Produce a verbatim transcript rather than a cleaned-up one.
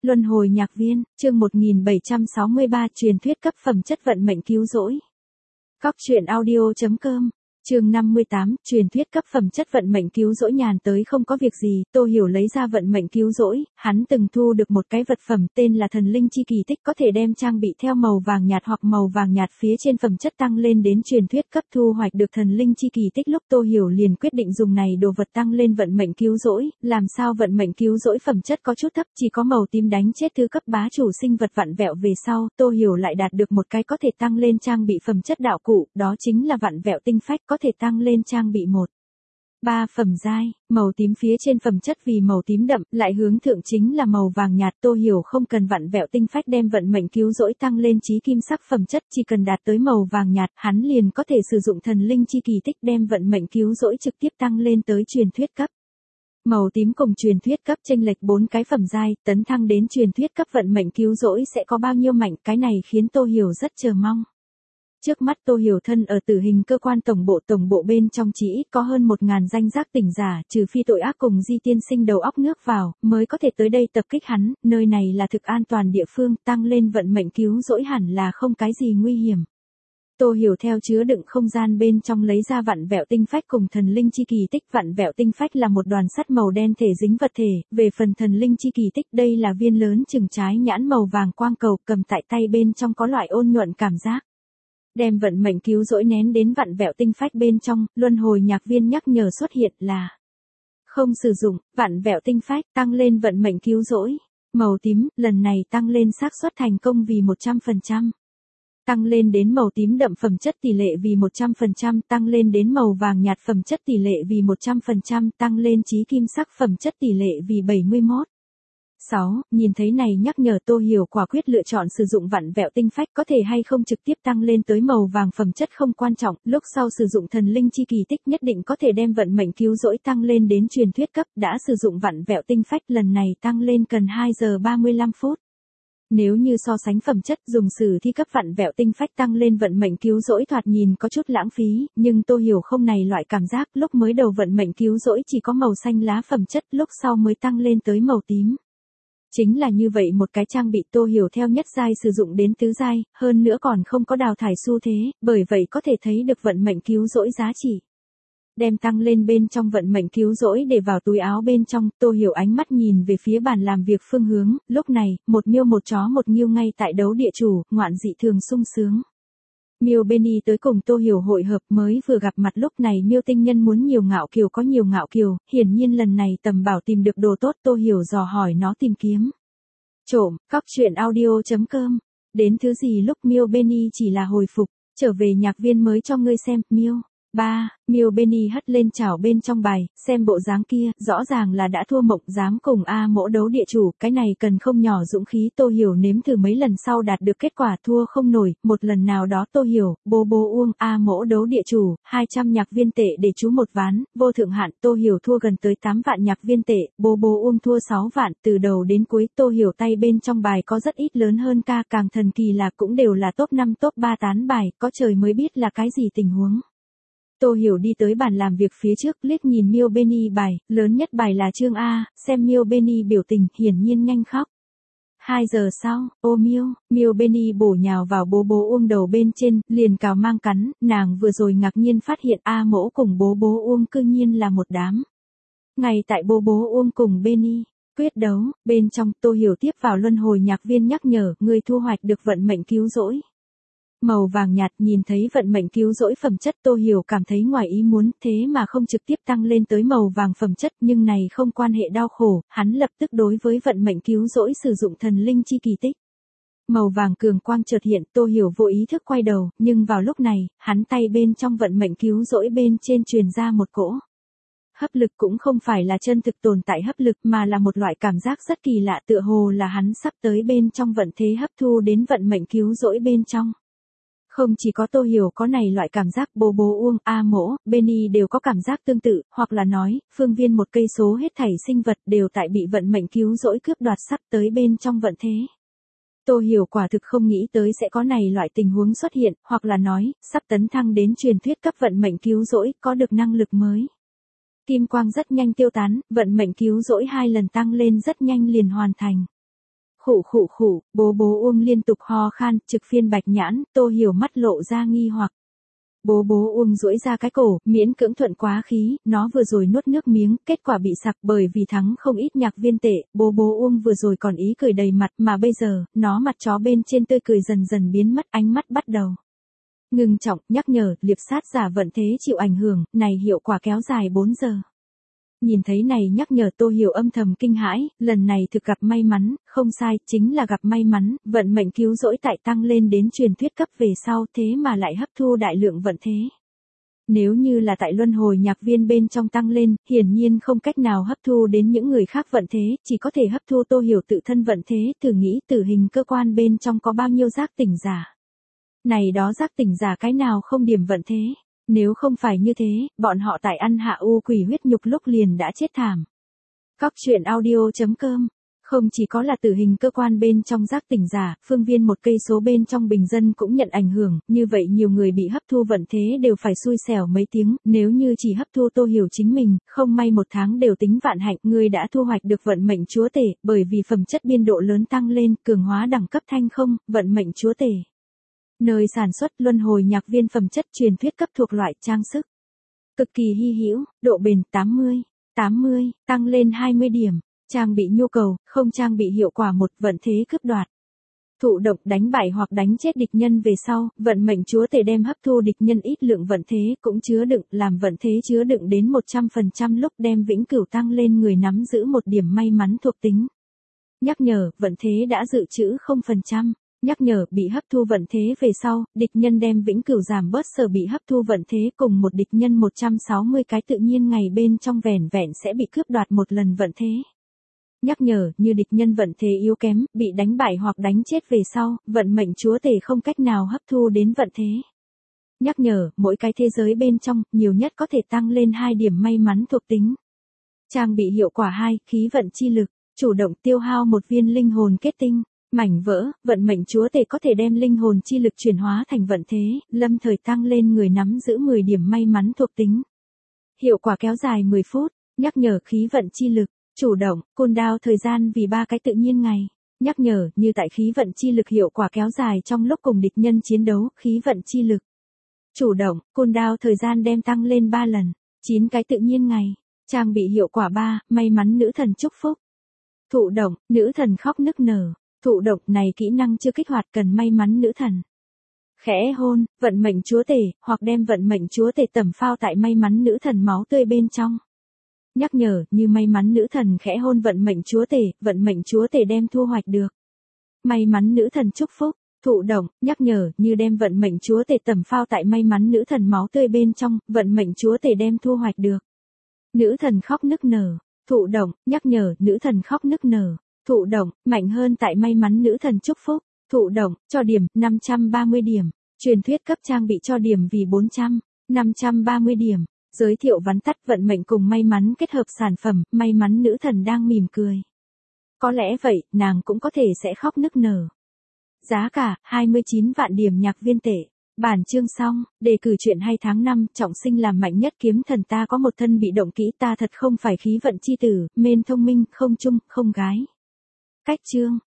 Luân hồi nhạc viên, chương một nghìn bảy trăm sáu mươi ba truyền thuyết cấp phẩm chất vận mệnh cứu rỗi. Cóc truyện audio chấm com, chương năm mươi tám, truyền thuyết cấp phẩm chất vận mệnh cứu rỗi. Nhàn tới không có việc gì, Tô Hiểu lấy ra vận mệnh cứu rỗi, hắn từng thu được một cái vật phẩm tên là thần linh chi kỳ tích, có thể đem trang bị theo màu vàng nhạt hoặc màu vàng nhạt phía trên phẩm chất tăng lên đến truyền thuyết cấp. Thu hoạch được thần linh chi kỳ tích lúc Tô Hiểu liền quyết định dùng này đồ vật tăng lên vận mệnh cứu rỗi. Làm sao vận mệnh cứu rỗi phẩm chất có chút thấp, chỉ có màu tím đánh chết thứ cấp bá chủ sinh vật vặn vẹo về sau, Tô Hiểu lại đạt được một cái có thể tăng lên trang bị phẩm chất đạo cụ, đó chính là vặn vẹo tinh phách, có thể tăng lên trang bị một ba phẩm giai. Màu tím phía trên phẩm chất vì màu tím đậm, lại hướng thượng chính là màu vàng nhạt. Tô Hiểu không cần vặn vẹo tinh phách đem vận mệnh cứu rỗi tăng lên chí kim sắc phẩm chất, chỉ cần đạt tới màu vàng nhạt, hắn liền có thể sử dụng thần linh chi kỳ tích đem vận mệnh cứu rỗi trực tiếp tăng lên tới truyền thuyết cấp. Màu tím cùng truyền thuyết cấp chênh lệch bốn cái phẩm giai, tấn thăng đến truyền thuyết cấp vận mệnh cứu rỗi sẽ có bao nhiêu mạnh, cái này khiến Tô Hiểu rất chờ mong. Trước mắt Tô Hiểu thân ở tử hình cơ quan tổng bộ, tổng bộ bên trong chỉ ít có hơn một ngàn danh giác tỉnh giả, trừ phi tội ác cùng Di tiên sinh đầu óc nước vào, mới có thể tới đây tập kích hắn, nơi này là thực an toàn địa phương, tăng lên vận mệnh cứu rỗi hẳn là không cái gì nguy hiểm. Tô Hiểu theo chứa đựng không gian bên trong lấy ra vặn vẹo tinh phách cùng thần linh chi kỳ tích. Vặn vẹo tinh phách là một đoàn sắt màu đen thể dính vật thể, về phần thần linh chi kỳ tích đây là viên lớn chừng trái nhãn màu vàng quang cầu, cầm tại tay bên trong có loại ôn nhuận cảm giác. Đem vận mệnh cứu rỗi nén đến vặn vẹo tinh phách bên trong, luân hồi nhạc viên nhắc nhở xuất hiện là không sử dụng vặn vẹo tinh phách, tăng lên vận mệnh cứu rỗi. Màu tím, lần này tăng lên xác suất thành công vì một trăm phần trăm. Tăng lên đến màu tím đậm phẩm chất tỷ lệ vì một trăm phần trăm, tăng lên đến màu vàng nhạt phẩm chất tỷ lệ vì một trăm phần trăm, tăng lên chí kim sắc phẩm chất tỷ lệ vì bảy mươi mốt. sáu. Nhìn thấy này nhắc nhở Tô Hiểu quả quyết lựa chọn sử dụng vặn vẹo tinh phách, có thể hay không trực tiếp tăng lên tới màu vàng phẩm chất không quan trọng, lúc sau sử dụng thần linh chi kỳ tích nhất định có thể đem vận mệnh cứu rỗi tăng lên đến truyền thuyết cấp. Đã sử dụng vặn vẹo tinh phách lần này tăng lên cần hai giờ ba mươi lăm phút. Nếu như so sánh phẩm chất, dùng sử thi cấp vặn vẹo tinh phách tăng lên vận mệnh cứu rỗi thoạt nhìn có chút lãng phí, nhưng Tô Hiểu không này loại cảm giác, lúc mới đầu vận mệnh cứu rỗi chỉ có màu xanh lá phẩm chất, lúc sau mới tăng lên tới màu tím. Chính là như vậy một cái trang bị Tô Hiểu theo nhất giai sử dụng đến tứ giai, hơn nữa còn không có đào thải xu thế, bởi vậy có thể thấy được vận mệnh cứu rỗi giá trị. Đem tăng lên bên trong vận mệnh cứu rỗi để vào túi áo bên trong, Tô Hiểu ánh mắt nhìn về phía bàn làm việc phương hướng, lúc này, một miêu một chó một nghiêu ngay tại đấu địa chủ, ngoạn dị thường sung sướng. Miêu Benny tới cùng Tô Hiểu hội hợp, mới vừa gặp mặt lúc này miêu tinh nhân muốn nhiều ngạo kiều có nhiều ngạo kiều, hiển nhiên lần này tầm bảo tìm được đồ tốt. Tô Hiểu dò hỏi nó tìm kiếm. Trộm, cóc truyện audio chấm com, đến thứ gì lúc miêu Benny chỉ là hồi phục, trở về nhạc viên mới cho ngươi xem, miêu. ba. Miêu Benny hất lên chảo bên trong bài, xem bộ dáng kia, rõ ràng là đã thua mộng, dám cùng A Mỗ đấu địa chủ, cái này cần không nhỏ dũng khí. Tô Hiểu nếm thử mấy lần sau đạt được kết quả thua không nổi, một lần nào đó Tô Hiểu, bố bố uông, A Mỗ đấu địa chủ, hai trăm nhạc viên tệ để trú một ván, vô thượng hạn, Tô Hiểu thua gần tới tám vạn nhạc viên tệ, bố bố uông thua sáu vạn, từ đầu đến cuối Tô Hiểu tay bên trong bài có rất ít lớn hơn ca, càng thần kỳ là cũng đều là top năm top ba tán bài, có trời mới biết là cái gì tình huống. Tô Hiểu đi tới bàn làm việc phía trước, liếc nhìn miêu Benny bài, lớn nhất bài là chương A, xem miêu Benny biểu tình, hiển nhiên nhanh khóc. Hai giờ sau, ô miêu, miêu Benny bổ nhào vào bố bố uông đầu bên trên, liền cào mang cắn, nàng vừa rồi ngạc nhiên phát hiện A Mỗ cùng bố bố uông cư nhiên là một đám. Ngay tại bố bố uông cùng Benny quyết đấu, bên trong Tô Hiểu tiếp vào luân hồi nhạc viên nhắc nhở, người thu hoạch được vận mệnh cứu rỗi. Màu vàng nhạt. Nhìn thấy vận mệnh cứu rỗi phẩm chất Tô Hiểu cảm thấy ngoài ý muốn, thế mà không trực tiếp tăng lên tới màu vàng phẩm chất, nhưng này không quan hệ đau khổ, hắn lập tức đối với vận mệnh cứu rỗi sử dụng thần linh chi kỳ tích. Màu vàng cường quang chợt hiện, Tô Hiểu vô ý thức quay đầu, nhưng vào lúc này, hắn tay bên trong vận mệnh cứu rỗi bên trên truyền ra một cỗ hấp lực, cũng không phải là chân thực tồn tại hấp lực mà là một loại cảm giác rất kỳ lạ, tựa hồ là hắn sắp tới bên trong vận thế hấp thu đến vận mệnh cứu rỗi bên trong. Không chỉ có Tô Hiểu có này loại cảm giác, bố bố uông, A Mỗ, Benny đều có cảm giác tương tự, hoặc là nói, phương viên một cây số hết thảy sinh vật đều tại bị vận mệnh cứu rỗi cướp đoạt sắp tới bên trong vận thế. Tô Hiểu quả thực không nghĩ tới sẽ có này loại tình huống xuất hiện, hoặc là nói, sắp tấn thăng đến truyền thuyết cấp vận mệnh cứu rỗi, có được năng lực mới. Kim quang rất nhanh tiêu tán, vận mệnh cứu rỗi hai lần tăng lên rất nhanh liền hoàn thành. Khụ khụ khụ, bố bố Uông liên tục ho khan, trực phiên bạch nhãn, Tô Hiểu mắt lộ ra nghi hoặc. Bố bố Uông duỗi ra cái cổ, miễn cưỡng thuận quá khí, nó vừa rồi nuốt nước miếng, kết quả bị sặc bởi vì thắng không ít nhạc viên tệ, bố bố Uông vừa rồi còn ý cười đầy mặt mà bây giờ, nó mặt chó bên trên tươi cười dần dần biến mất, ánh mắt bắt đầu ngưng trọng, nhắc nhở, liệp sát giả vận thế chịu ảnh hưởng, này hiệu quả kéo dài bốn giờ. Nhìn thấy này nhắc nhở Tô Hiểu âm thầm kinh hãi, lần này thực gặp may mắn, không sai, chính là gặp may mắn, vận mệnh cứu rỗi tại tăng lên đến truyền thuyết cấp về sau thế mà lại hấp thu đại lượng vận thế. Nếu như là tại luân hồi nhạc viên bên trong tăng lên, hiển nhiên không cách nào hấp thu đến những người khác vận thế, chỉ có thể hấp thu Tô Hiểu tự thân vận thế, thử nghĩ tử hình cơ quan bên trong có bao nhiêu giác tỉnh giả. Này đó giác tỉnh giả cái nào không điểm vận thế. Nếu không phải như thế, bọn họ tại ăn hạ u quỷ huyết nhục lúc liền đã chết thảm. Cóc truyện audio chấm com. Không chỉ có là tử hình cơ quan bên trong giác tỉnh giả, phương viên một cây số bên trong bình dân cũng nhận ảnh hưởng, như vậy nhiều người bị hấp thu vận thế đều phải xui xẻo mấy tiếng, nếu như chỉ hấp thu Tô Hiểu chính mình, không may một tháng đều tính vạn hạnh, người đã thu hoạch được vận mệnh chúa tể, bởi vì phẩm chất biên độ lớn tăng lên, cường hóa đẳng cấp thanh không, vận mệnh chúa tể. Nơi sản xuất luân hồi nhạc viên phẩm chất truyền thuyết cấp thuộc loại trang sức. Cực kỳ hy hữu, độ bền tám mươi, tám mươi, tăng lên hai mươi điểm, trang bị nhu cầu, không trang bị hiệu quả một vận thế cướp đoạt. Thụ động đánh bại hoặc đánh chết địch nhân về sau, vận mệnh chúa tể đem hấp thu địch nhân ít lượng vận thế cũng chứa đựng, làm vận thế chứa đựng đến một trăm phần trăm lúc đem vĩnh cửu tăng lên người nắm giữ một điểm may mắn thuộc tính. Nhắc nhở, vận thế đã dự trữ không phần trăm. Nhắc nhở, bị hấp thu vận thế về sau, địch nhân đem vĩnh cửu giảm bớt sở bị hấp thu vận thế cùng một địch nhân một trăm sáu mươi cái tự nhiên ngày bên trong vẻn vẹn sẽ bị cướp đoạt một lần vận thế. Nhắc nhở, như địch nhân vận thế yếu kém, bị đánh bại hoặc đánh chết về sau, vận mệnh chúa tể không cách nào hấp thu đến vận thế. Nhắc nhở, mỗi cái thế giới bên trong, nhiều nhất có thể tăng lên hai điểm may mắn thuộc tính. Trang bị hiệu quả hai, khí vận chi lực, chủ động tiêu hao một viên linh hồn kết tinh. Mảnh vỡ, vận mệnh chúa tể có thể đem linh hồn chi lực chuyển hóa thành vận thế, lâm thời tăng lên người nắm giữ mười điểm may mắn thuộc tính. Hiệu quả kéo dài mười phút, nhắc nhở khí vận chi lực, chủ động, cooldown thời gian vì ba cái tự nhiên ngày. Nhắc nhở, như tại khí vận chi lực hiệu quả kéo dài trong lúc cùng địch nhân chiến đấu, khí vận chi lực. Chủ động, cooldown thời gian đem tăng lên ba lần, chín cái tự nhiên ngày. Trang bị hiệu quả ba, may mắn nữ thần chúc phúc. Thụ động, nữ thần khóc nức nở. Thụ động này kỹ năng chưa kích hoạt cần may mắn nữ thần. Khẽ hôn, vận mệnh chúa tể, hoặc đem vận mệnh chúa tể tẩm phao tại may mắn nữ thần máu tươi bên trong. Nhắc nhở, như may mắn nữ thần khẽ hôn vận mệnh chúa tể, vận mệnh chúa tể đem thu hoạch được. May mắn nữ thần chúc phúc, thụ động, nhắc nhở, như đem vận mệnh chúa tể tẩm phao tại may mắn nữ thần máu tươi bên trong, vận mệnh chúa tể đem thu hoạch được. Nữ thần khóc nức nở, thụ động, nhắc nhở, nữ thần khóc nức nở. Thụ động, mạnh hơn tại may mắn nữ thần chúc phúc. Thụ động, cho điểm, năm trăm ba mươi điểm. Truyền thuyết cấp trang bị cho điểm vì bốn trăm, năm trăm ba mươi điểm. Giới thiệu vắn tắt vận mệnh cùng may mắn kết hợp sản phẩm, may mắn nữ thần đang mỉm cười. Có lẽ vậy, nàng cũng có thể sẽ khóc nức nở. Giá cả, hai mươi chín vạn điểm nhạc viên tệ. Bản chương xong, đề cử chuyện hay tháng năm, trọng sinh làm mạnh nhất kiếm thần ta có một thân bị động kỹ ta thật không phải khí vận chi tử, mên thông minh, không chung, không gái. Cách chương